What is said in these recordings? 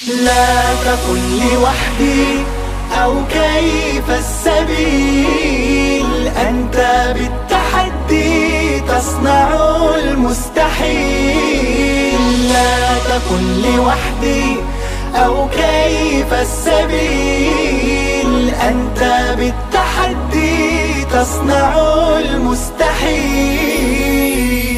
لا تقل لوحدي أو كيف السبيل، أنت بالتحدي تصنع المستحيل. لا تقل لوحدي أو كيف السبيل، أنت بالتحدي تصنع المستحيل.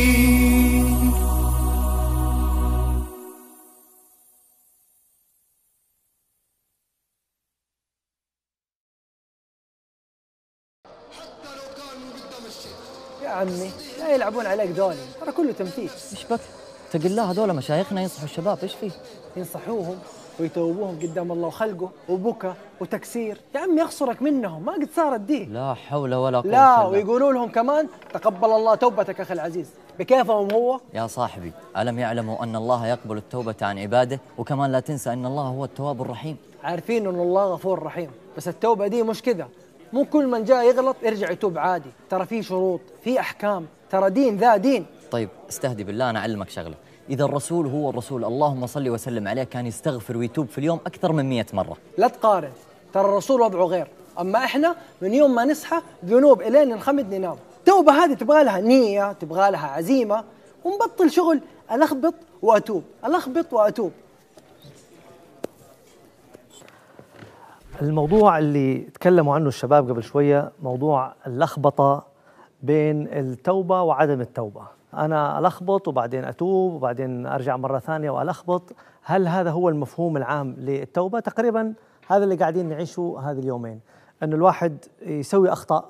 يا عمي لا يلعبون عليك دولي، ترى كله تمثيل. ايش بك؟ تقول الله هذول مشايخنا ينصحوا الشباب، ايش فيه؟ ينصحوهم ويتوبوهم قدام الله وخلقه وبكى وتكسير. يا عمي يخسرك منهم، ما قد صارت دي. لا حول ولا قوة لا، إلا ويقولوا لهم كمان تقبل الله توبتك أخي العزيز. بكيفهم هو؟ يا صاحبي، ألم يعلموا أن الله يقبل التوبة عن عباده؟ وكمان لا تنسى أن الله هو التواب الرحيم. عارفين أن الله غفور رحيم، بس التوبة دي مش كذا. مو كل من جاء يغلط يرجع يتوب عادي، ترى في شروط، في أحكام، ترى دين ذا دين. طيب استهدي بالله، أنا أعلمك شغلة. إذا الرسول هو الرسول اللهم صل وسلم عليه كان يستغفر ويتوب في اليوم أكثر من 100 مرة. لا تقارن، ترى الرسول وضعه غير. أما إحنا من يوم ما نصحى ذنوب إلين نخمد ننام. التوبة هذه تبغى لها نية، تبغى لها عزيمة، ونبطل شغل ألخبط وأتوب ألخبط وأتوب. الموضوع اللي تكلموا عنه الشباب قبل شوية، موضوع اللخبطة بين التوبة وعدم التوبة. أنا ألخبط وبعدين أتوب وبعدين أرجع مرة ثانية وألخبط. هل هذا هو المفهوم العام للتوبة؟ تقريبا هذا اللي قاعدين نعيشه هذه اليومين، أن الواحد يسوي أخطاء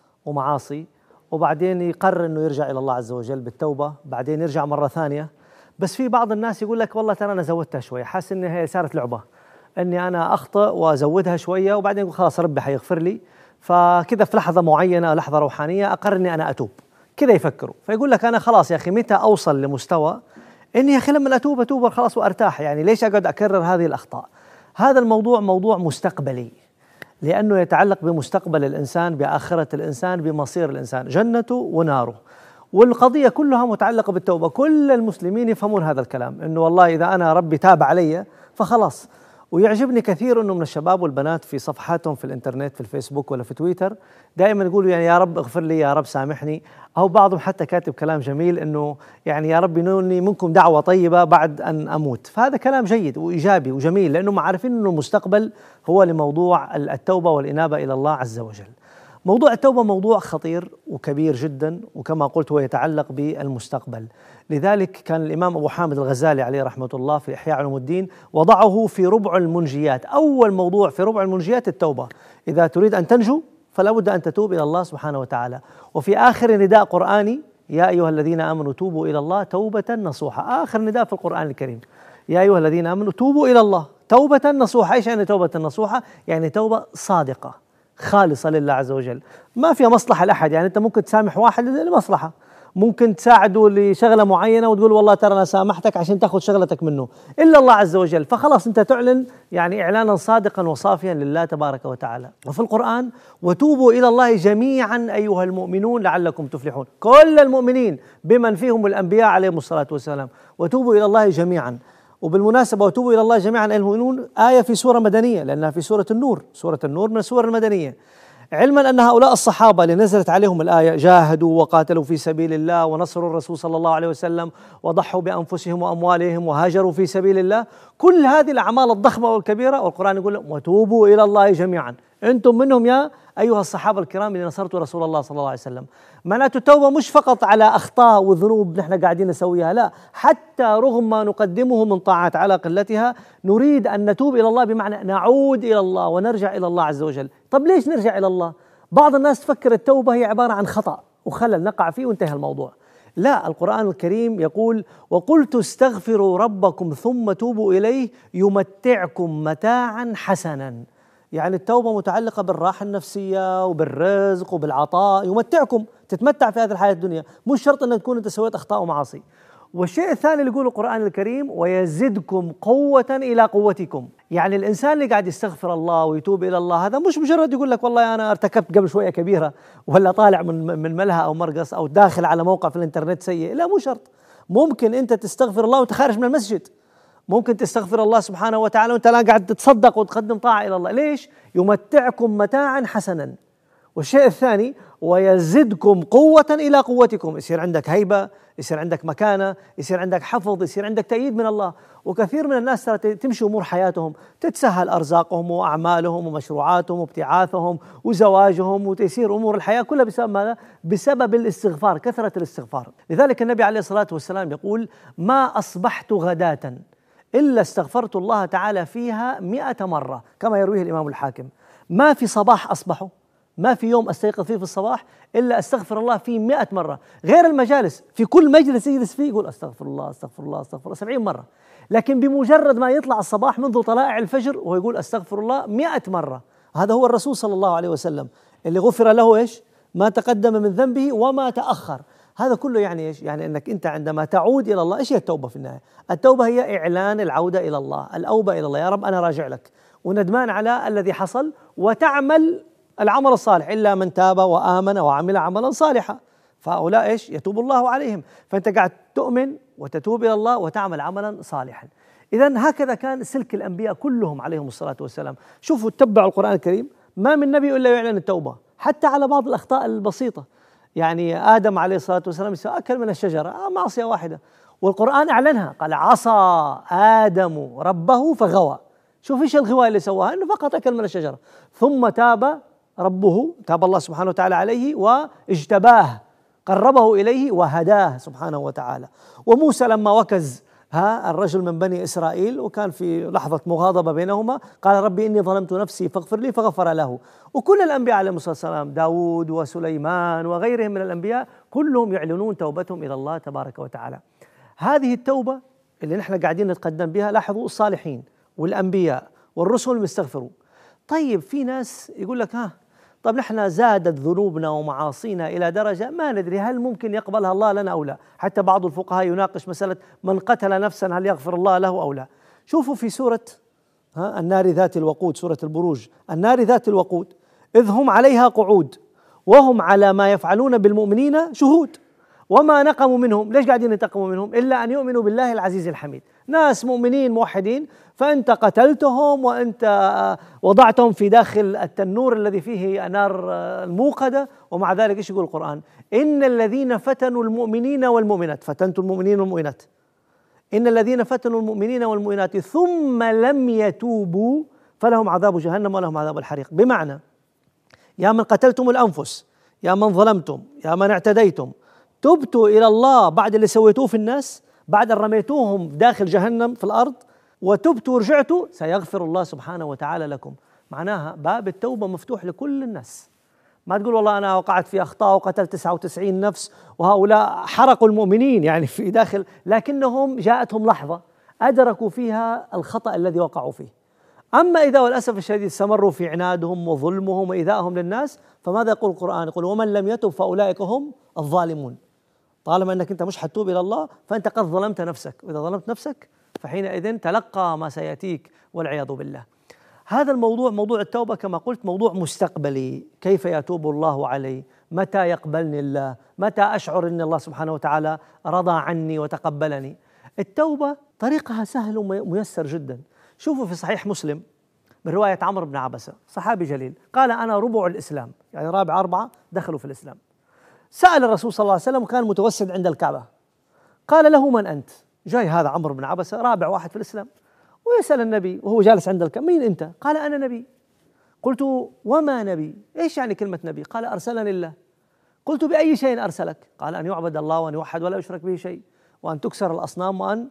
ومعاصي وبعدين يقرر أنه يرجع إلى الله عز وجل بالتوبة، بعدين يرجع مرة ثانية. بس في بعض الناس يقول لك والله ترى أنا زودتها شوي، حاسس إن هي صارت لعبة، أني أنا أخطأ وأزودها شوية وبعدين يقول خلاص ربي حيغفر لي، فكذا في لحظة معينة لحظة روحانية أقرر أني أنا أتوب. كذا يفكروا، فيقول لك أنا خلاص يا أخي متى أوصل لمستوى إني يا أخي لما أتوب خلاص وأرتاح، يعني ليش أقعد أكرر هذه الأخطاء؟ هذا الموضوع موضوع مستقبلي، لأنه يتعلق بمستقبل الإنسان، بآخرة الإنسان، بمصير الإنسان، جنته وناره. والقضية كلها متعلقة بالتوبة. كل المسلمين يفهمون هذا الكلام، إنه والله إذا أنا ربي تاب علي فخلاص. ويعجبني كثير أنه من الشباب والبنات في صفحاتهم في الإنترنت في الفيسبوك ولا في تويتر دائما يقولوا يعني يا رب اغفر لي، يا رب سامحني، أو بعضهم حتى كاتب كلام جميل أنه يعني يا رب ينولني منكم دعوة طيبة بعد أن أموت. فهذا كلام جيد وإيجابي وجميل، لأنهم عارفين أنه المستقبل هو لموضوع التوبة والإنابة إلى الله عز وجل. موضوع التوبة موضوع خطير وكبير جدا، وكما قلت هو يتعلق بالمستقبل. لذلك كان الإمام أبو حامد الغزالي عليه رحمة الله في إحياء علوم الدين وضعه في ربع المنجيات. أول موضوع في ربع المنجيات التوبة. إذا تريد أن تنجو فلا بد أن تتوب إلى الله سبحانه وتعالى. وفي آخر نداء قرآني يا أيها الذين آمنوا توبوا إلى الله توبة نصوحة، آخر نداء في القرآن الكريم يا أيها الذين آمنوا توبوا إلى الله توبة نصوحة. إيش يعني توبة نصوحة؟ يعني توبة صادقة خالصة لله عز وجل، ما فيها مصلحة لأحد. يعني أنت ممكن تسامح واحد لمصلحة، ممكن تساعده لشغلة معينة وتقول والله ترى أنا سامحتك عشان تأخذ شغلتك منه، إلا الله عز وجل، فخلاص أنت تعلن يعني إعلانا صادقا وصافيا لله تبارك وتعالى. وفي القرآن وتوبوا إلى الله جميعا أيها المؤمنون لعلكم تفلحون، كل المؤمنين بمن فيهم الأنبياء عليهم الصلاة والسلام، وتوبوا إلى الله جميعا. وبالمناسبة وتوبوا إلى الله جميعا أيها المؤمنون آية في سورة مدنية، لأنها في سورة النور، سورة النور من السور المدنية. علما أن هؤلاء الصحابة اللي نزلت عليهم الآية جاهدوا وقاتلوا في سبيل الله ونصروا الرسول صلى الله عليه وسلم وضحوا بأنفسهم وأموالهم وهاجروا في سبيل الله، كل هذه الأعمال الضخمة والكبيرة والقرآن يقول لهم وتوبوا إلى الله جميعا، أنتم منهم يا أيها الصحابة الكرام اللي نصرتوا رسول الله صلى الله عليه وسلم. معناته التوبة مش فقط على أخطاء وذنوب نحن قاعدين نسويها، لا، حتى رغم ما نقدمه من طاعات على قلتها نريد أن نتوب إلى الله، بمعنى نعود إلى الله ونرجع إلى الله عز وجل. طب ليش نرجع إلى الله؟ بعض الناس تفكر التوبة هي عبارة عن خطأ وخلل نقع فيه وانتهى الموضوع. لا، القرآن الكريم يقول وقلت استغفروا ربكم ثم توبوا إليه يمتعكم متاعا حسنا. يعني التوبة متعلقة بالراحة النفسية وبالرزق وبالعطاء، يمتعكم، تتمتع في هذه الحياة الدنيا، مش شرط أن تكون أنت سويت أخطاء ومعاصي. والشيء الثاني اللي يقوله القرآن الكريم ويزدكم قوة إلى قوتكم. يعني الإنسان اللي قاعد يستغفر الله ويتوب إلى الله هذا مش مجرد يقول لك والله أنا ارتكبت قبل شوية كبيرة ولا طالع من ملهى أو مرقص أو داخل على موقع في الإنترنت سيء، لا، مو شرط. ممكن أنت تستغفر الله وأنت خارج من المسجد، ممكن تستغفر الله سبحانه وتعالى وانت لا قاعد تتصدق وتقدم طاعة إلى الله. ليش؟ يمتعكم متاعا حسنا. والشيء الثاني ويزدكم قوة إلى قوتكم، يصير عندك هيبة، يصير عندك مكانة، يصير عندك حفظ، يصير عندك تأييد من الله. وكثير من الناس ترى تمشي أمور حياتهم، تتسهل أرزاقهم وأعمالهم ومشروعاتهم وابتعاثهم وزواجهم وتيسير أمور الحياة كلها بسبب ماذا؟ بسبب الاستغفار، كثرة الاستغفار. لذلك النبي عليه الصلاة والسلام يقول: ما أصبحت غداة إلا استغفرت الله تعالى فيها 100 مرة، كما يرويه الإمام الحاكم. ما في صباح أصبحه، ما في يوم أستيقظ فيه في الصباح إلا أستغفر الله فيه 100 مرة، غير المجالس. في كل مجلس يجلس فيه يقول أستغفر الله أستغفر الله أستغفر الله 70 مرة. لكن بمجرد ما يطلع الصباح منذ طلائع الفجر وهو يقول أستغفر الله 100 مرة. هذا هو الرسول صلى الله عليه وسلم اللي غفر له إيش؟ ما تقدم من ذنبه وما تأخر. هذا كله يعني إيش؟ يعني أنك أنت عندما تعود إلى الله، إيش هي التوبة في النهاية؟ التوبة هي إعلان العودة إلى الله، الأوبة إلى الله، يا رب أنا راجع لك وندمان على الذي حصل، وتعمل العمل الصالح، إلا من تاب وآمن وعمل عملا صالحا فهؤلاء إيش؟ يتوب الله عليهم. فأنت قاعد تؤمن وتتوب إلى الله وتعمل عملا صالحا. إذن هكذا كان سلك الأنبياء كلهم عليهم الصلاة والسلام. شوفوا تتبعوا القرآن الكريم، ما من نبي إلا يعلن التوبة حتى على بعض الأخطاء البسيطة. يعني آدم عليه الصلاة والسلام أكل من الشجرة، معصية واحدة، والقرآن أعلنها، قال عصى آدم ربه فغوى. شوف إيش الغواية اللي سواها؟ إنه فقط أكل من الشجرة، ثم تاب ربه، تاب الله سبحانه وتعالى عليه واجتباه، قربه إليه وهداه سبحانه وتعالى. وموسى لما وكز الرجل من بني إسرائيل وكان في لحظة مغاضبة بينهما، قال ربي إني ظلمت نفسي فاغفر لي فغفر له. وكل الأنبياء عليهم الصلاة والسلام، داود وسليمان وغيرهم من الأنبياء، كلهم يعلنون توبتهم إلى الله تبارك وتعالى. هذه التوبة اللي نحن قاعدين نتقدم بها، لاحظوا الصالحين والأنبياء والرسل المستغفرون. طيب في ناس يقول لك طب نحن زادت ذنوبنا ومعاصينا إلى درجة ما ندري هل ممكن يقبلها الله لنا أو لا. حتى بعض الفقهاء يناقش مسألة من قتل نفسا هل يغفر الله له أو لا. شوفوا في سورة النار ذات الوقود، سورة البروج، النار ذات الوقود إذ هم عليها قعود وهم على ما يفعلون بالمؤمنين شهود وما نقموا منهم. ليش قاعدين ينتقموا منهم؟ إلا أن يؤمنوا بالله العزيز الحميد. ناس مؤمنين موحدين، فأنت قتلتهم وأنت وضعتهم في داخل التنور الذي فيه نار الموقدة. ومع ذلك إيش يقول القرآن؟ إن الذين فتنوا المؤمنين والمؤمنات، فتنتوا المؤمنين والمؤمنات، إن الذين فتنوا المؤمنين والمؤمنات ثم لم يتوبوا فلهم عذاب جهنم ولهم عذاب الحريق. بمعنى يا من قتلتم الأنفس، يا من ظلمتم، يا من اعتديتم، تبتوا إلى الله بعد اللي سويتوه في الناس، بعد أن رميتوهم داخل جهنم في الأرض، وتبتوا ورجعتوا، سيغفر الله سبحانه وتعالى لكم. معناها باب التوبة مفتوح لكل الناس. ما تقول والله أنا وقعت في أخطاء وقتلت 99 نفس وهؤلاء حرقوا المؤمنين يعني في داخل، لكنهم جاءتهم لحظة أدركوا فيها الخطأ الذي وقعوا فيه. أما إذا والأسف الشديد استمروا في عنادهم وظلمهم وإيذائهم للناس، فماذا يقول القرآن؟ يقول ومن لم يتب فأولئك هم الظالمون. طالما أنك أنت مش حتوب إلى الله فأنت قد ظلمت نفسك، وإذا ظلمت نفسك فحينئذ تلقى ما سيأتيك والعياذ بالله. هذا الموضوع، موضوع التوبة كما قلت، موضوع مستقبلي. كيف يتوب الله علي؟ متى يقبلني الله؟ متى أشعر أن الله سبحانه وتعالى رضى عني وتقبلني؟ التوبة طريقها سهل وميسر جدا. شوفوا في صحيح مسلم من رواية عمرو بن عبسة، صحابي جليل، قال أنا ربع الإسلام، يعني رابع 4 دخلوا في الإسلام. سأل الرسول صلى الله عليه وسلم وكان متوسد عند الكعبة، قال له من أنت؟ جاي هذا عمرو بن عبسة رابع واحد في الإسلام ويسأل النبي وهو جالس عند الكعبة مين أنت؟ قال أنا نبي. قلت وما نبي؟ إيش يعني كلمة نبي؟ قال أرسلني الله. قلت بأي شيء أرسلك؟ قال أن يعبد الله وأن يوحد ولا يشرك به شيء، وأن تكسر الأصنام، وأن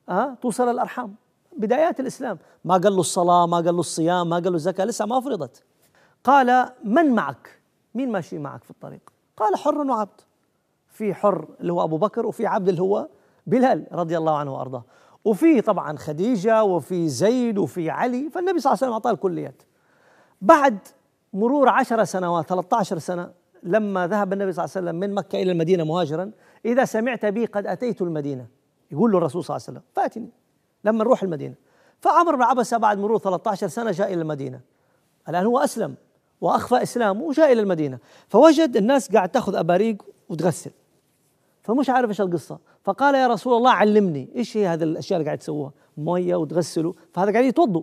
توصل الأرحام. بدايات الإسلام. ما قال له الصلاة، ما قال له الصيام، ما قال له الزكاة، لسه ما فرضت. قال من معك؟ مين ماشي معك في الطريق؟ قال حر وعبد. في حر اللي هو أبو بكر، وفي عبد اللي هو بلال رضي الله عنه وأرضاه، وفي طبعا خديجة، وفي زيد، وفي علي. فالنبي صلى الله عليه وسلم أعطاه الكليات. بعد مرور 10 سنوات 13 سنة لما ذهب النبي صلى الله عليه وسلم من مكة إلى المدينة مهاجرا، إذا سمعت بي قد أتيت المدينة، يقول له الرسول صلى الله عليه وسلم فاتني لما نروح المدينة. فعمر بن عبسة بعد مرور 13 سنة جاء إلى المدينة. الآن هو أسلم وأخفى إسلامه وجاء إلى المدينة، فوجد الناس قاعد تأخذ أباريق وتغسل. فمش عارف ايش القصه، فقال يا رسول الله علمني ايش هي هذه الاشياء اللي قاعد تسووها، ميه وتغسلوا، فهذا قاعد يتوضوا،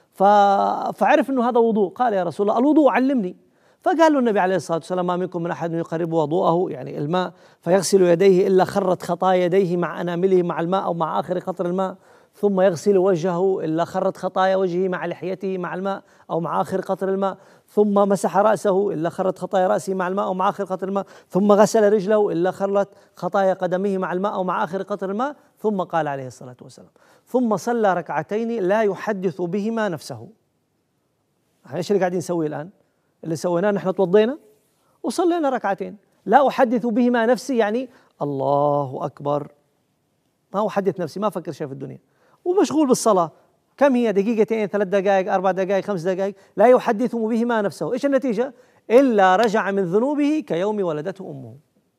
فعرف انه هذا وضوء، قال يا رسول الله الوضوء علمني. فقال له النبي عليه الصلاه والسلام ما منكم من احد يقرب وضوءه يعني الماء فيغسل يديه الا خرت خطايا يديه مع انامله مع الماء او مع اخر قطر الماء، ثم يغسل وجهه الا خرت خطايا وجهه مع لحيته مع الماء او مع اخر قطر الماء، ثم مسح راسه الا خرت خطايا راسه مع الماء او مع اخر قطر الماء، ثم غسل رجله الا خرت خطايا قدمه مع الماء او مع اخر قطر الماء، ثم قال عليه الصلاه والسلام ثم صلى ركعتين لا يحدث بهما نفسه. ايش اللي قاعدين نسوي الان؟ اللي سويناه نحن توضينا وصلينا ركعتين، لا احدث بهما نفسي يعني الله اكبر، ما احدث نفسي، ما افكر شيء في الدنيا ومشغول بالصلاه، كم هي دقيقتين 3 دقائق 4 دقائق 5 دقائق، لا يحدث بهما نفسه. ايش النتيجه؟ الا رجع من ذنوبه كيوم ولدته امه،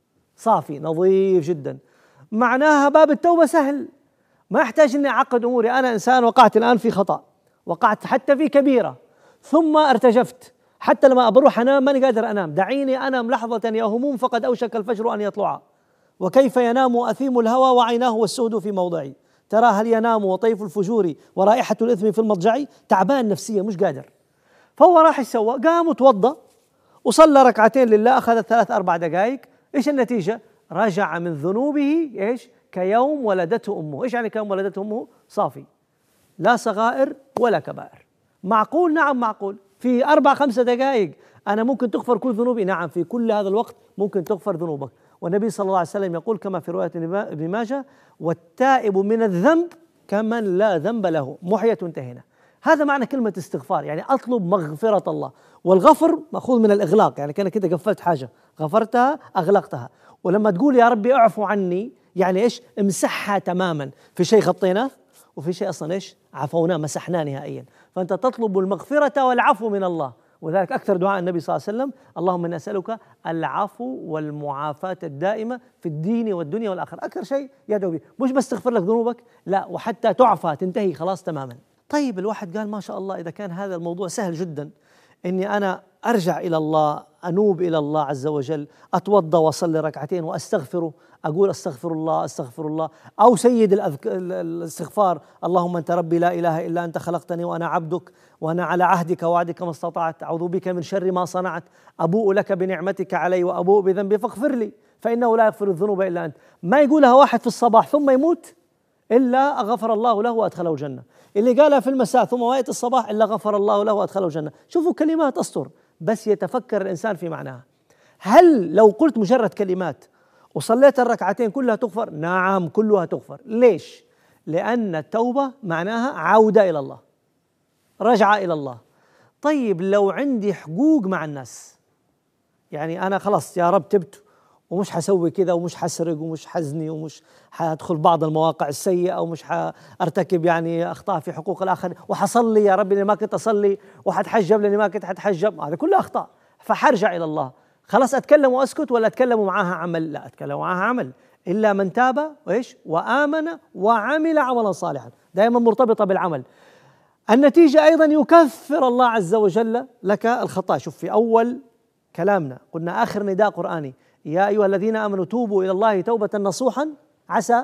صافي نظيف جدا. معناها باب التوبه سهل، ما احتاج اني اعقد اموري. انا انسان وقعت الان في خطا، وقعت حتى في كبيره، ثم ارتجفت، حتى لما بروح انام ماني قادر انام، دعيني انام لحظه يا هموم فقد اوشك الفجر ان يطلع، وكيف ينام اثيم الهوى وعيناه والسهد في موضعي، ترى هل ينام وطيف الفجور ورائحه الاثم في المضجع، تعبان نفسيا مش قادر. فهو راح يسوى، قام وتوضا وصلى ركعتين لله، اخذت 3 4 دقائق. ايش النتيجه؟ رجع من ذنوبه ايش؟ كيوم ولدته امه. ايش يعني كيوم ولدته امه؟ صافي، لا صغائر ولا كبائر. معقول؟ نعم معقول. في 4 5 دقائق أنا ممكن تغفر كل ذنوبي؟ نعم، في كل هذا الوقت ممكن تغفر ذنوبك. والنبي صلى الله عليه وسلم يقول كما في رواية ابن ماجه: والتائب من الذنب كمن لا ذنب له، محية انتهينا. هذا معنى كلمة استغفار، يعني أطلب مغفرة الله. والغفر مأخوذ من الإغلاق، يعني كأنك كده قفلت حاجة، غفرتها أغلقتها. ولما تقول يا ربي اعفو عني، يعني إيش؟ امسحها تماما. في شيء غطيناه وفي شيء أصلا إيش؟ عفوناه، مسحناه نهائيا. فأنت تطلب المغفرة والعفو من الله، وذلك أكثر دعاء النبي صلى الله عليه وسلم: اللهم إني أسألك العفو والمعافاة الدائمة في الدين والدنيا والآخرة. أكثر شيء يدعو به، مش بس تغفر لك ذنوبك، لا، وحتى تعفى، تنتهي خلاص تماما. طيب الواحد قال ما شاء الله، إذا كان هذا الموضوع سهل جدا إني أنا أرجع إلى الله، أنوب إلى الله عز وجل، أتوضأ وأصلي ركعتين وأستغفره، أقول أستغفر الله أستغفر الله، أو سيد الاستغفار: اللهم أنت ربي لا إله إلا أنت خلقتني وأنا عبدك وأنا على عهدك ووعدك ما استطعت، أعوذ بك من شر ما صنعت، أبوء لك بنعمتك علي وأبوء بذنبي فاغفر لي فإنه لا يغفر الذنوب إلا أنت. ما يقولها واحد في الصباح ثم يموت إلا غفر الله له وأدخله الجنة، اللي قالها في المساء ثم ما يأتي الصباح إلا غفر الله له وأدخله الجنة. شوفوا كلمات أسطر، بس يتفكر الإنسان في معناها. هل لو قلت مجرد كلمات وصليت الركعتين كلها تغفر؟ نعم كلها تغفر. ليش؟ لأن التوبة معناها عودة إلى الله، رجعة إلى الله. طيب لو عندي حقوق مع الناس، يعني أنا خلاص يا رب تبت ومش حسوي كذا ومش حسرق ومش حزني ومش حادخل بعض المواقع السيئة ومش حارتكب يعني أخطاء في حقوق الآخر، وحصلي يا رب لأني ما كنت أصلي، وحتحجب لأني ما كنت حتحجب، هذا كله أخطاء، فحرجع إلى الله. خلاص أتكلم وأسكت ولا أتكلم معاها عمل؟ لا، أتكلم معاها عمل. إلا من تاب وإيش وآمن وعمل عملا صالحا، دائما مرتبطة بالعمل. النتيجة أيضا يكفر الله عز وجل لك الخطأ. شوف في أول كلامنا قلنا آخر نداء قرآني: يا أيها الذين آمنوا توبوا إلى الله توبة نصوحا عسى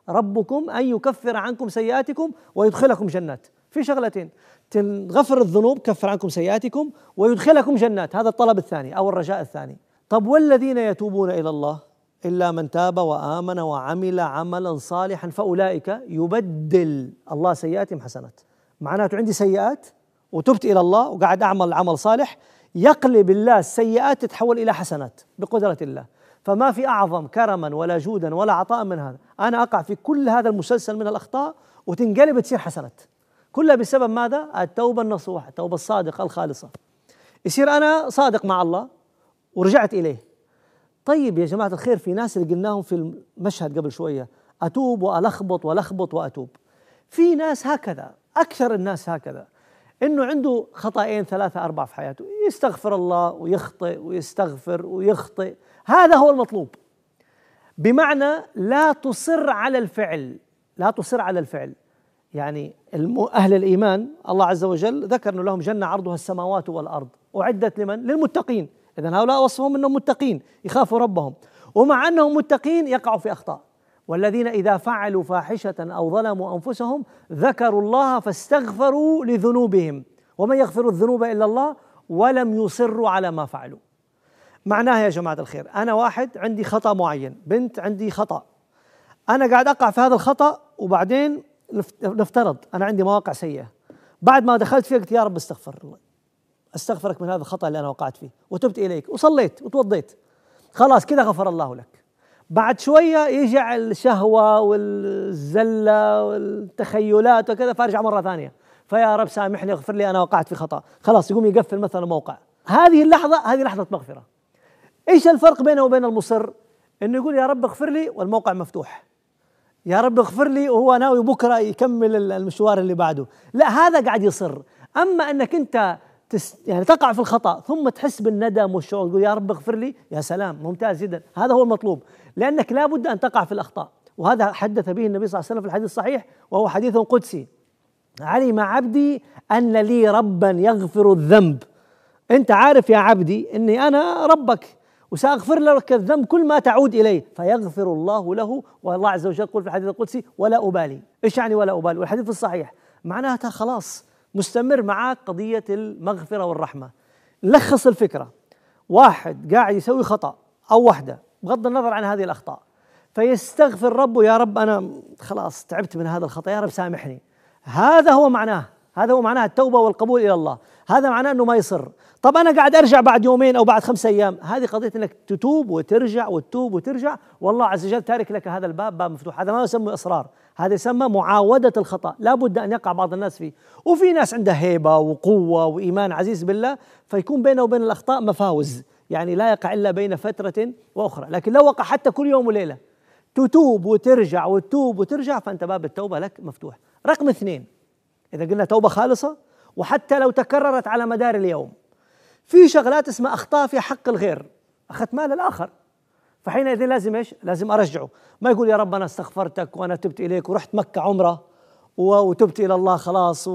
ربكم أن يكفر عنكم سيئاتكم ويدخلكم جنات. في شغلتين: تغفر الذنوب، كفر عنكم سيئاتكم، ويدخلكم جنات. هذا الطلب الثاني أو الرجاء الثاني. طب والذين يتوبون إلى الله إلا من تاب وآمن وعمل عملا صالحا فأولئك يبدل الله سيئاتهم حسنات. معناته عندي سيئات وتبت إلى الله وقاعد أعمل عمل صالح، يقلب الله السيئات تتحول إلى حسنات بقدرة الله. فما في أعظم كرما ولا جودا ولا عطاء من هذا. أنا أقع في كل هذا المسلسل من الأخطاء وتنقلب تصير حسنات، كلها بسبب ماذا؟ التوبة النصوح، التوبة الصادقة الخالصة. يصير أنا صادق مع الله ورجعت إليه. طيب يا جماعة الخير، في ناس اللي قلناهم في المشهد قبل شوية: أتوب وألخبط ولخبط وأتوب. في ناس هكذا، أكثر الناس هكذا، إنه عنده خطأين 3 4 في حياته، يستغفر الله ويخطئ ويستغفر ويخطئ. هذا هو المطلوب، بمعنى لا تصر على الفعل، لا تصر على الفعل. يعني أهل الإيمان الله عز وجل ذكر أنه لهم جنة عرضها السماوات والأرض، أعدت لمن؟ للمتقين. إذن هؤلاء وصفهم أنهم متقين يخافوا ربهم. ومع أنهم متقين يقعوا في أخطاء. والذين إذا فعلوا فاحشة أو ظلموا أنفسهم ذكروا الله فاستغفروا لذنوبهم ومن يغفر الذنوب إلا الله ولم يصروا على ما فعلوا. معناها يا جماعة الخير، أنا واحد عندي خطأ معين، بنت عندي خطأ، أنا قاعد أقع في هذا الخطأ، وبعدين نفترض أنا عندي مواقع سيئة، بعد ما دخلت فيها قلت يا رب استغفر الله، أستغفرك من هذا الخطأ اللي أنا وقعت فيه، وتبت إليك وصليت وتوضيت، خلاص كذا غفر الله لك. بعد شوية يجي الشهوة والزلة والتخيلات وكذا، فارجع مرة ثانية، فيا رب سامحني اغفر لي أنا وقعت في خطأ، خلاص يقوم يقفل مثلا موقع. هذه اللحظة هذه لحظة مغفرة. إيش الفرق بينه وبين المصر؟ إنه يقول يا رب اغفر لي والموقع مفتوح، يا رب اغفر لي وهو ناوي بكرة يكمل المشوار اللي بعده. لا، هذا قاعد يصر. أما أنك أنت يعني تقع في الخطأ ثم تحس بالندم والشعور، تقول يا رب اغفر لي، يا سلام، ممتاز جدا، هذا هو المطلوب، لأنك لا بد أن تقع في الأخطاء. وهذا حدث به النبي صلى الله عليه وسلم في الحديث الصحيح، وهو حديث قدسي: علم عبدي أن لي ربا يغفر الذنب. أنت عارف يا عبدي أني أنا ربك وسأغفر لك الذنب كل ما تعود إليه، فيغفر الله له. والله عز وجل يقول في الحديث القدسي: ولا أبالي. إيش يعني ولا أبالي؟ والحديث الصحيح معناها خلاص مستمر معك قضية المغفرة والرحمة. نلخص الفكرة: واحد قاعد يسوي خطأ أو وحدة بغض النظر عن هذه الأخطاء، فيستغفر ربه: يا رب أنا خلاص تعبت من هذا الخطأ، يا رب سامحني. هذا هو معناه التوبة والقبول إلى الله. هذا معناه أنه ما يصر. طب أنا قاعد أرجع بعد يومين أو بعد 5 أيام، هذه قضية أنك تتوب وترجع وتتوب وترجع، والله عز وجل تارك لك هذا الباب، باب مفتوح. هذا ما يسمى إصرار، هذا يسمى معاودة الخطأ. لا بد أن يقع بعض الناس فيه، وفي ناس عندها هيبة وقوة وإيمان عزيز بالله، فيكون بينه وبين الأخطاء مفاوز، يعني لا يقع إلا بين فترة وأخرى. لكن لو وقع حتى كل يوم وليلة تتوب وترجع وتتوب وترجع، فأنت باب التوبة لك مفتوح. رقم 2، إذا قلنا توبة خالصة وحتى لو تكررت على مدار اليوم، في شغلات اسمها أخطاء في حق الغير، أخذت مال الآخر، فحينئذ لازم إيش؟ لازم أرجعه. ما يقول يا رب أنا استغفرتك وأنا تبت إليك ورحت مكة عمرة وتبت إلى الله خلاص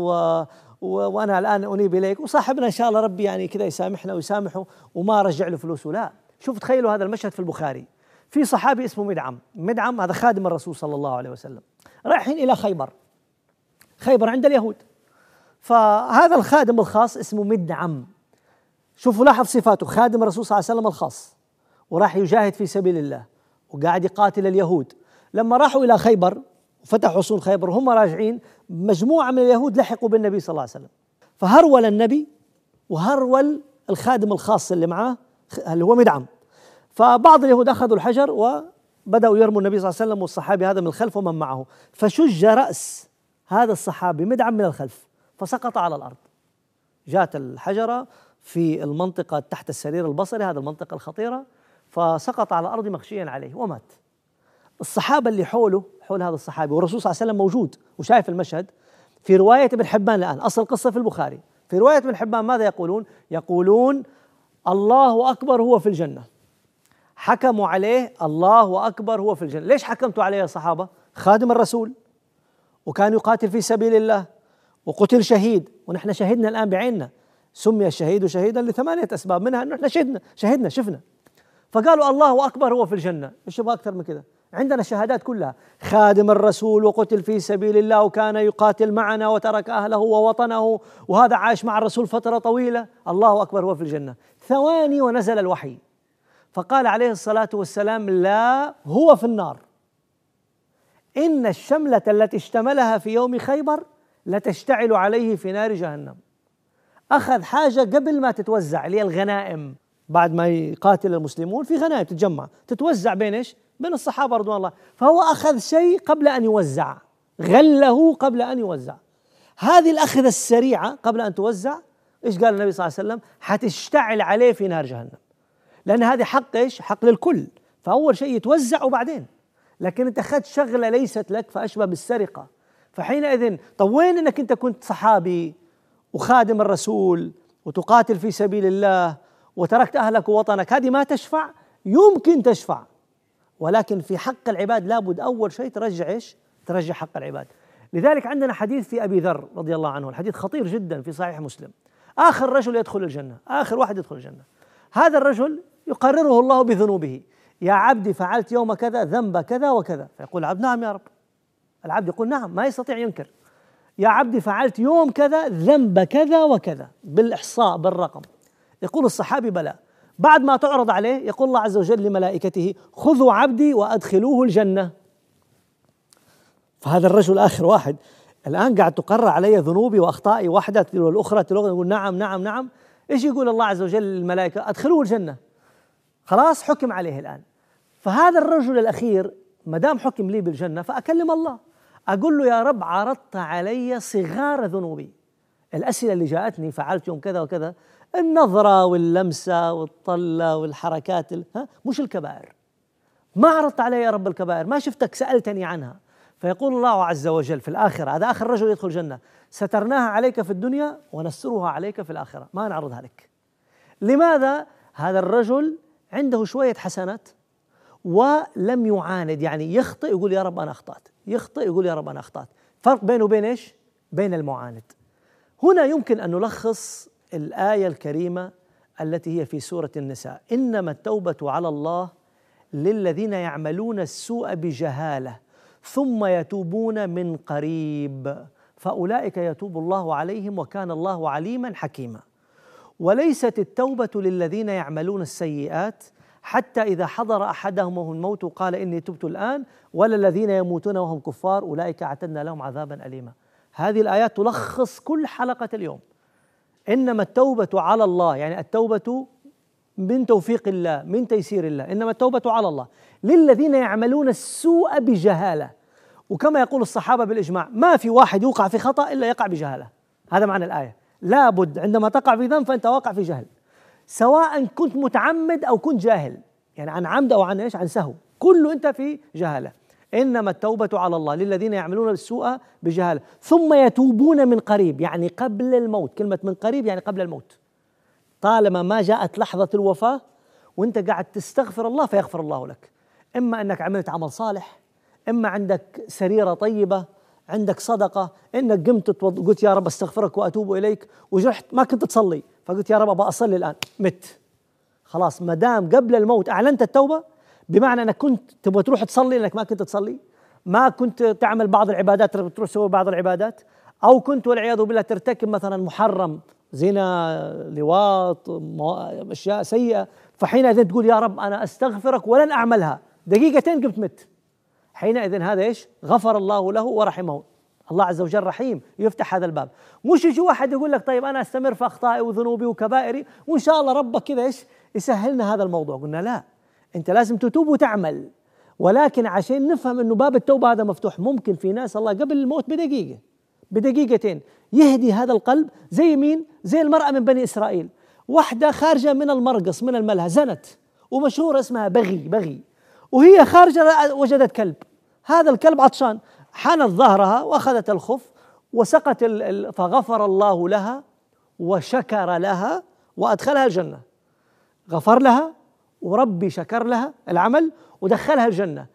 وأنا الآن أنيب إليك، وصاحبنا إن شاء الله ربي يعني كذا يسامحنا ويسامحه وما رجع له فلوسه. لا، شوف تخيلوا هذا المشهد في البخاري. في صحابي اسمه مدعم، هذا خادم الرسول صلى الله عليه وسلم، رايحين إلى خيبر عند اليهود. فهذا الخادم الخاص اسمه مدعم. شوفوا لاحظ صفاته: خادم الرسول صلى الله عليه وسلم الخاص، وراح يجاهد في سبيل الله وقاعد يقاتل اليهود. لما راحوا إلى خيبر وفتحوا حصون خيبر وهم راجعين، مجموعة من اليهود لحقوا بالنبي صلى الله عليه وسلم، فهرول النبي وهرول الخادم الخاص اللي معاه اللي هو مدعم. فبعض اليهود أخذوا الحجر وبدأوا يرموا النبي صلى الله عليه وسلم والصحابي هذا من الخلف ومن معه، فشج رأس هذا الصحابي مدعم من الخلف فسقط على الأرض. جاءت الحجرة في المنطقة تحت السرير البصري، هذه المنطقة الخطيرة، فسقط على الأرض مغشيا عليه ومات. الصحابة اللي حول هذا الصحابي والرسول صلى الله عليه وسلم موجود وشايف المشهد. في رواية ابن حبان الآن، أصل القصة في البخاري، في رواية ابن حبان ماذا يقولون الله أكبر هو في الجنة. حكموا عليه الله أكبر هو في الجنة. ليش حكمتوا عليه يا صحابة؟ خادم الرسول وكان يقاتل في سبيل الله وقتل شهيد، ونحن شهدنا الآن بعيننا. سمي الشهيد شهيدا ل8 أسباب، منها أنه احنا شهدنا. فقالوا الله أكبر هو في الجنة. إيش يبغى أكثر من كذا؟ عندنا شهادات كلها: خادم الرسول وقتل في سبيل الله وكان يقاتل معنا وترك أهله ووطنه، وهذا عاش مع الرسول فترة طويلة. الله أكبر هو في الجنة. ثواني ونزل الوحي فقال عليه الصلاة والسلام: لا، هو في النار. إن الشملة التي اشتملها في يوم خيبر لتشتعل عليه في نار جهنم. أخذ حاجة قبل ما تتوزع، اللي هي الغنائم. بعد ما يقاتل المسلمون في غنائم تتوزع بين الصحابة رضوان الله، فهو أخذ شيء قبل أن يوزع، غله قبل أن يوزع. هذه الأخذة السريعة قبل أن توزع، إيش قال النبي صلى الله عليه وسلم؟ حتشتعل عليه في نار جهنم، لأن هذه حق حق للكل، فأول شيء يتوزع وبعدين. لكن أنت أخذت شغلة ليست لك فأشبه بالسرقة. فحينئذ طب وين أنك أنت كنت صحابي وخادم الرسول وتقاتل في سبيل الله وتركت أهلك ووطنك؟ هذه ما تشفع. يمكن تشفع، ولكن في حق العباد لابد أول شيء ترجع حق العباد. لذلك عندنا حديث في أبي ذر رضي الله عنه، الحديث خطير جدا في صحيح مسلم. آخر رجل يدخل الجنة، آخر واحد يدخل الجنة، هذا الرجل يقرره الله بذنوبه، يا عبدي فعلت يوم كذا ذنب كذا وكذا، فيقول العبد نعم يا رب. العبد يقول نعم، ما يستطيع ينكر. يا عبدي فعلت يوم كذا ذنب كذا وكذا بالإحصاء بالرقم. يقول الصحابي بلى. بعد ما تعرض عليه يقول الله عز وجل لملائكته خذوا عبدي وأدخلوه الجنة. فهذا الرجل آخر واحد الآن قاعد تقرر علي ذنوبي وأخطائي واحدة تلو الأخرى تلو، يقول نعم نعم نعم. إيش يقول الله عز وجل للملائكة؟ أدخلوه الجنة. خلاص حكم عليه الآن. فهذا الرجل الأخير ما دام حكم لي بالجنة فأكلم الله، أقول له يا رب عرضت علي صغار ذنوبي، الأسئلة اللي جاءتني فعلت يوم كذا وكذا، النظرة واللمسة والطلة والحركات مش الكبائر، ما عرضت علي يا رب الكبائر، ما شفتك سألتني عنها. فيقول الله عز وجل في الآخرة، هذا آخر رجل يدخل الجنة، سترناها عليك في الدنيا ونسترها عليك في الآخرة، ما نعرضها لك. لماذا؟ هذا الرجل عنده شوية حسنات ولم يعاند، يعني يخطئ يقول يا رب أنا أخطأت، يخطئ يقول يا رب أنا أخطأت. فرق بينه وبين إيش؟ بين المعاند. هنا يمكن أن نلخص الآية الكريمة التي هي في سورة النساء: إنما التوبة على الله للذين يعملون السوء بجهالة ثم يتوبون من قريب فأولئك يتوب الله عليهم وكان الله عليما حكيما. وليست التوبة للذين يعملون السيئات حتى إذا حضر أحدهم الموت قال إني تبت الآن، ولا الذين يموتون وهم كفار أولئك أعتدنا لهم عذابا أليما. هذه الآيات تلخص كل حلقة اليوم. إنما التوبة على الله، يعني التوبة من توفيق الله من تيسير الله، إنما التوبة على الله للذين يعملون السوء بجهالة. وكما يقول الصحابة بالإجماع ما في واحد يوقع في خطأ إلا يقع بجهالة، هذا معنى الآية. لابد عندما تقع في ذنب فأنت واقع في جهل، سواء كنت متعمد أو كنت جاهل، يعني عن عمد أو عن إيش؟ عن سهو، كله أنت في جهالة. إنما التوبة على الله للذين يعملون السوء بجهالة ثم يتوبون من قريب، يعني قبل الموت. كلمة من قريب يعني قبل الموت، طالما ما جاءت لحظة الوفاة وانت قاعد تستغفر الله فيغفر الله لك. إما أنك عملت عمل صالح، إما عندك سريرة طيبة، عندك صدقة، إنك قمت قلت يا رب استغفرك وأتوب إليك، ورحت ما كنت تصلي فقلت يا رب أبغى أصلي الآن، مت خلاص. ما دام قبل الموت أعلنت التوبة، بمعنى أنك كنت تبغى تروح تصلي لأنك ما كنت تصلي، ما كنت تعمل بعض العبادات تروح تسوي بعض العبادات، أو كنت والعياذ بالله ترتكب مثلا محرم، زنا، لواط، أشياء سيئة، فحينئذ تقول يا رب أنا أستغفرك ولن أعملها، دقيقتين قمت مت. حينئذ هذا إيش؟ غفر الله له ورحمه. الله عز وجل رحيم يفتح هذا الباب. مش يجي واحد يقول لك طيب أنا أستمر في أخطائي وذنوبي وكبائري وإن شاء الله ربك كذا إيش يسهلنا هذا الموضوع. قلنا لا، أنت لازم تتوب وتعمل، ولكن عشان نفهم أنه باب التوبة هذا مفتوح. ممكن في ناس الله قبل الموت بدقيقة بدقيقتين يهدي هذا القلب. زي مين؟ زي المرأة من بني إسرائيل، واحدة خارجة من المرقص من الملهى، زنت ومشهورة اسمها بغي، وهي خارجة وجدت كلب، هذا الكلب عطشان، حنت ظهرها وأخذت الخف وسقت فغفر الله لها وشكر لها وأدخلها الجنة. غفر لها وربي شكر لها العمل ودخلها الجنة.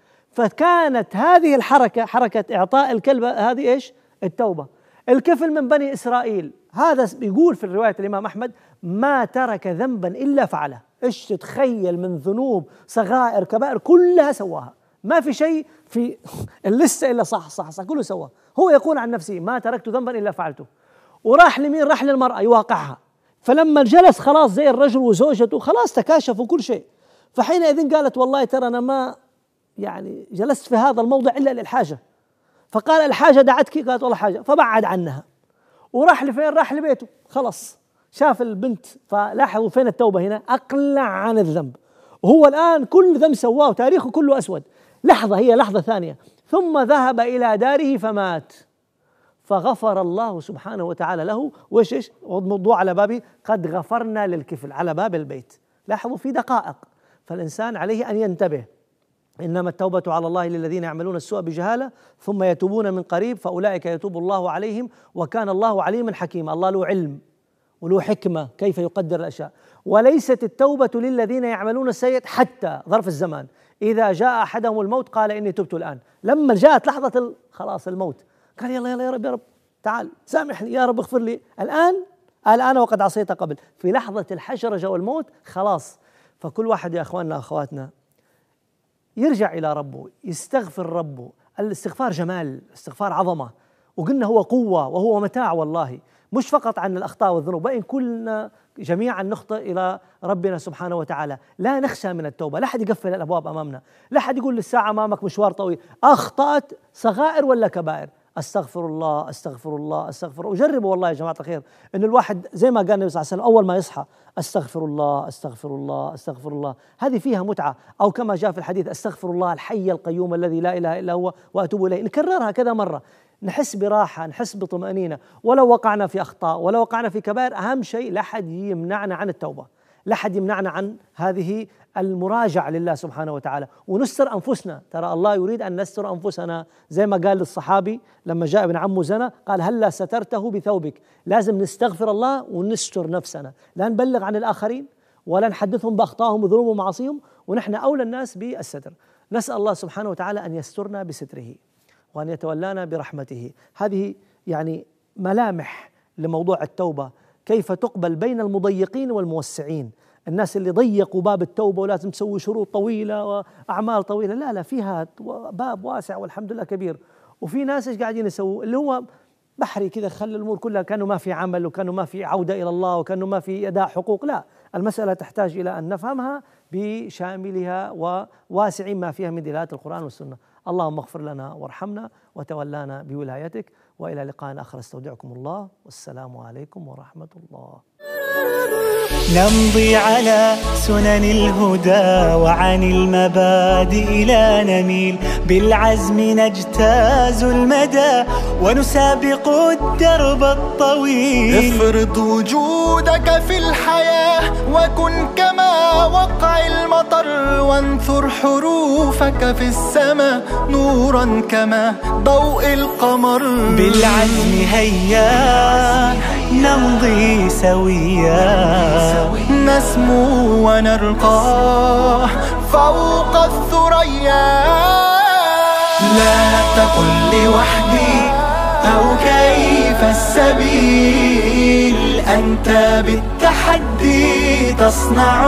فكانت هذه الحركة، حركة إعطاء الكلب، هذه إيش؟ التوبة. الكفل من بني إسرائيل، هذا يقول في الرواية الإمام أحمد ما ترك ذنبا إلا فعله. إيش تتخيل من ذنوب صغائر كبائر كلها سواها، ما في شيء في اللسة إلا صح كله سواه. هو يقول عن نفسه ما تركت ذنبا إلا فعلته. وراح لمين؟ راح للمرأة يواقعها. فلما جلس خلاص زي الرجل وزوجته خلاص تكاشفوا كل شيء، فحينئذ قالت والله ترى أنا ما يعني جلست في هذا الموضع إلا للحاجة. فقال الحاجة دعتك؟ قالت والله حاجة. فبعد عنها وراح لفين؟ راح لبيته. خلاص شاف البنت، فلاحظوا فين التوبة هنا؟ أقلع عن الذنب. وهو الآن كل ذنب سواه تاريخه كله أسود، لحظة هي لحظة ثانية. ثم ذهب إلى داره فمات، فغفر الله سبحانه وتعالى له. وإيش موضوع على بابي؟ قد غفرنا للكفل على باب البيت. لاحظوا في دقائق. فالإنسان عليه أن ينتبه. إنما التوبة على الله للذين يعملون السوء بجهالة ثم يتوبون من قريب فأولئك يتوب الله عليهم وكان الله عليما حكيما. الله له علم وله حكمة كيف يقدر الأشياء. وليست التوبة للذين يعملون السيئات حتى ظرف الزمان إذا جاء أحدهم الموت قال إني تبت الآن. لما جاءت لحظة خلاص الموت قال يلا يا رب تعال سامحني يا رب اغفر لي الآن وقد عصيت قبل. في لحظة الحشرجة والموت خلاص. فكل واحد يا أخواننا أخواتنا يرجع إلى ربه، يستغفر ربه. الاستغفار جمال، الاستغفار عظمة، وقلنا هو قوة وهو متاع والله، مش فقط عن الأخطاء والذنوب، وإن كلنا جميعا نخطئ إلى ربنا سبحانه وتعالى. لا نخشى من التوبة، لا أحد يقفل الأبواب أمامنا، لا أحد يقول للساعة أمامك مشوار طويل، أخطأت صغائر ولا كبائر، أستغفر الله أستغفر الله أستغفر الله. وجربوا والله يا جماعة الخير إن الواحد زي ما قال النبي صلى الله عليه وسلم أول ما يصحى أستغفر الله أستغفر الله أستغفر الله، هذه فيها متعة. أو كما جاء في الحديث أستغفر الله الحي القيوم الذي لا إله إلا هو وأتوب إليه. نكررها كذا مرة، نحس براحة، نحس بطمأنينة. ولو وقعنا في أخطاء، ولو وقعنا في كبائر، أهم شيء لا أحد يمنعنا عن التوبة، لا أحد يمنعنا عن هذه المراجعة لله سبحانه وتعالى، ونستر أنفسنا. ترى الله يريد أن نستر أنفسنا، زي ما قال للصحابي لما جاء ابن عمه زنا قال هلا سترته بثوبك. لازم نستغفر الله ونستر نفسنا، لا نبلغ عن الآخرين ولا نحدثهم بأخطائهم وذنوبهم ومعاصيهم، ونحن أولى الناس بالستر. نسأل الله سبحانه وتعالى أن يسترنا بستره وأن يتولانا برحمته. هذه يعني ملامح لموضوع التوبة، كيف تقبل بين المضيقين والموسعين. الناس اللي ضيقوا باب التوبة ولازم تسوي شروط طويلة وأعمال طويلة، لا لا، فيها باب واسع والحمد لله كبير. وفي ناس ايش قاعدين يسووا اللي هو بحري كذا، خلي الأمور كلها كأنه ما في عمل وكأنه ما في عودة إلى الله وكأنه ما في أداء حقوق. لا، المسألة تحتاج إلى أن نفهمها بشاملها وواسع ما فيها من دلالات القرآن والسنة. اللهم اغفر لنا وارحمنا وتولانا بولايتك، وإلى لقاء آخر استودعكم الله، والسلام عليكم ورحمة الله. نمضي على سنن الهدى وعن المبادئ لا نميل، بالعزم نجتاز المدى ونسابق الدرب الطويل. افرض وجودك في الحياة وكن كما وقع المطر، وانثر حروفك في السماء نورا كما ضوء القمر. بالعزم هيا نمضي سويا، نسمو ونرقى فوق الثريا. لا تقل لوحدي أو كيف السبيل، أنت بالتحدي تصنع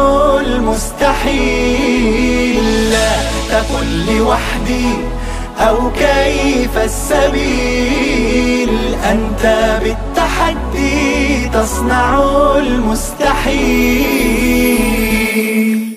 المستحيل. لا تقل لوحدي أو كيف السبيل، أنت بالتحدي تصنع المستحيل.